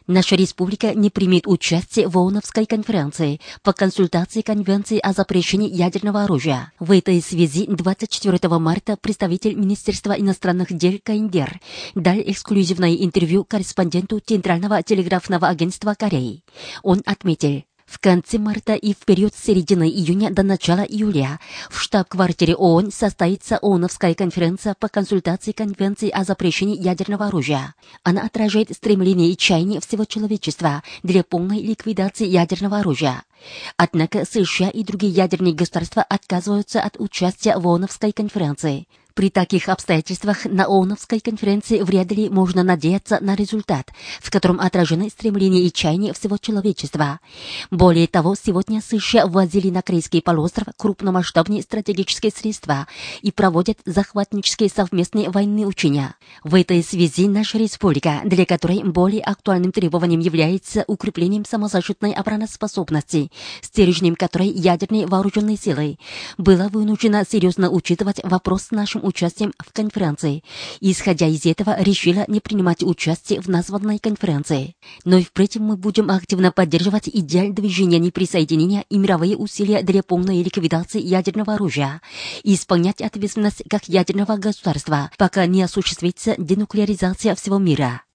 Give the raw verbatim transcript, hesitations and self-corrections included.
Наша республика не примет участие в ООНовской конференции по консультации Конвенции о запрещении ядерного оружия. В этой связи двадцать четвёртого марта представитель Министерства иностранных дел Каиндер дал эксклюзивное интервью корреспонденту Центрального телеграфного агентства Кореи. Он отметил: в конце марта и в период с середины июня до начала июля в штаб-квартире ООН состоится ООНовская конференция по консультации Конвенции о запрещении ядерного оружия. Она отражает стремление и чаяние всего человечества для полной ликвидации ядерного оружия. Однако США и другие ядерные государства отказываются от участия в ООНовской конференции. При таких обстоятельствах на ООНовской конференции вряд ли можно надеяться на результат, в котором отражены стремления и чаяния всего человечества. Более того, сегодня США ввозили на Корейский полуостров крупномасштабные стратегические средства и проводят захватнические совместные военные учения. В этой связи наша республика, для которой более актуальным требованием является укреплением самозащитной обороноспособности, стержнем которой ядерные вооруженные силы, была вынуждена серьезно учитывать вопрос с нашим участием в конференции. Исходя из этого, решила не принимать участие в названной конференции. Но и впредь мы будем активно поддерживать идеаль движения неприсоединения и мировые усилия для полной ликвидации ядерного оружия и исполнять ответственность как ядерного государства, пока не осуществится денуклеаризация всего мира.